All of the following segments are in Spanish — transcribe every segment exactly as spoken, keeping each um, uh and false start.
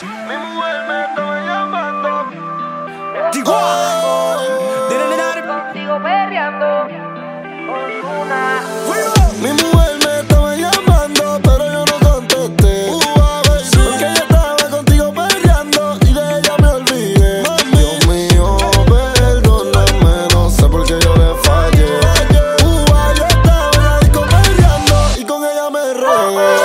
Mi mujer me estaba llamando. Digo, Contigo perreando con una. Mi mujer me estaba llamando, pero yo no contesté. Uh, a ver, sí. Porque ella estaba contigo perreando y de ella me olvidé. Mami. Dios mío, perdóname, no sé por qué yo le fallé. Uh, yo estaba en la disco perreando y con ella me regué.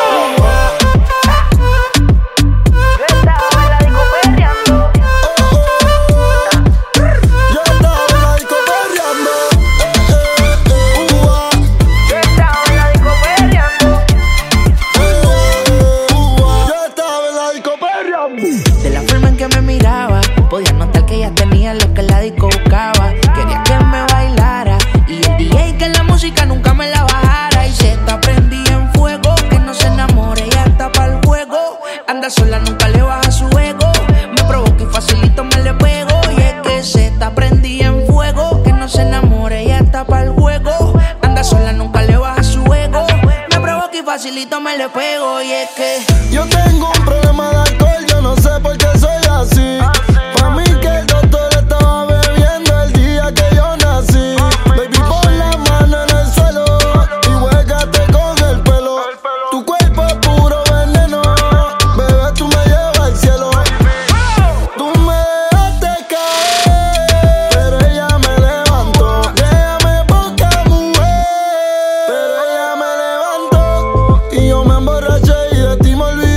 De la forma en que me miraba, podía notar que ella tenía lo que la disco buscaba. Quería que me bailara y el D J que la música nunca me la bajara. Y se está prendida en fuego, que no se enamore, ella está pa'l juego. Anda sola, nunca le baja su ego. Me provoca y facilito me le pego. Y es que se está prendida en fuego, que no se enamore, ella está pa'l juego. Anda sola, nunca le baja su ego. Me provoca y facilito me le pego. Y es que yo tengo un problema de alcohol, yo no sé por qué soy así. Pa' mí que el doctor estaba bebiendo el día que yo nací. Baby, pon la mano en el suelo y huégate con el pelo. Tu cuerpo es puro veneno, bebé, tú me llevas al cielo. Tú me dejaste caer, pero ella me levantó. Déjame poca mujer, pero ella me levantó. Y yo me emborraché y de ti me olvidé.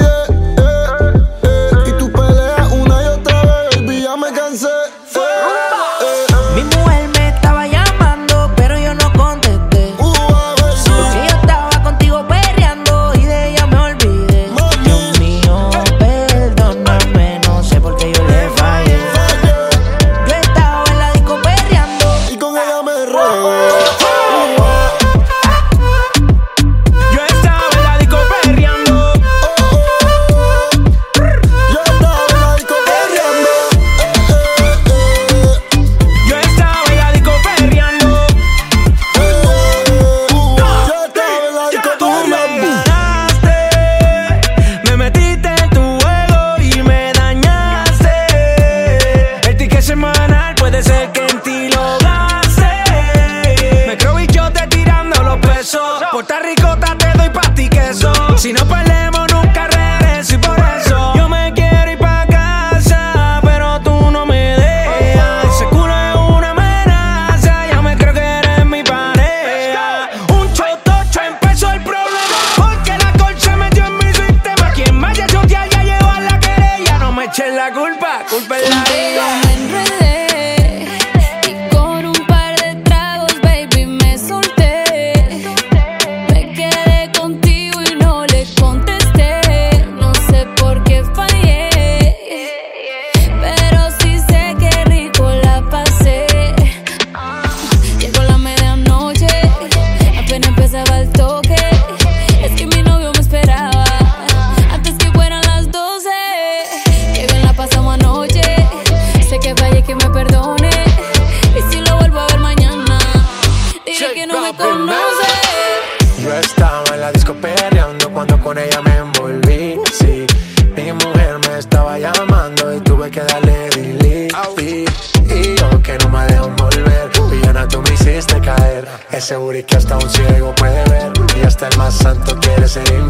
mi mujer me estaba llamando, pero yo no contesté. Porque yo estaba contigo perreando y de ella me olvidé. Dios mío, perdóname, no sé por qué yo le fallé. Yo estaba en la disco perreando y con ella me regué. yo estaba en la disco perreando. Yo estaba en la disco perreando. Yo estaba en la disco perreando. Yo estaba en la disco Tú me perreando. ganaste, me metiste en tu juego y me dañaste. El ticket semanal puede ser que en ti lo gaste. Me creo bichote tirando los pesos. Puerto Ricota te doy pa' ti queso. Si no perdemos nunca regreso y por eso yo me quiero ir pa' casa, pero tú no me dejas. Ese culo es una amenaza, ya me creo que eres mi pareja. Un chotocho empezó el problema, porque la alcohol se metió en mi sistema. Quien vaya a chotear ya lleva la querella. No me eches la culpa, culpa es la Yo ella. me enredé y con un par de tragos, baby, me solté. Me quedé contigo y no le contesté. No sé por qué fallé, pero sí sé que rico la pasé. Llegó la medianoche, apenas empezaba el toque. Es que mi novio me esperaba antes que fueran las doce. Que bien la pasamos anoche. Sé que fallé, que me perdone. Y si lo vuelvo a ver mañana, diré que no me conoce. Yo estaba en la disco perreando cuando con ella me envolví. Sí, mi mujer me estaba llamando y tuve que darle delete. Y, y yo que no me dejo envolver, villana, tú me hiciste caer. Ese booty que hasta un ciego puede ver, y hasta el más santo quiere ser infiel.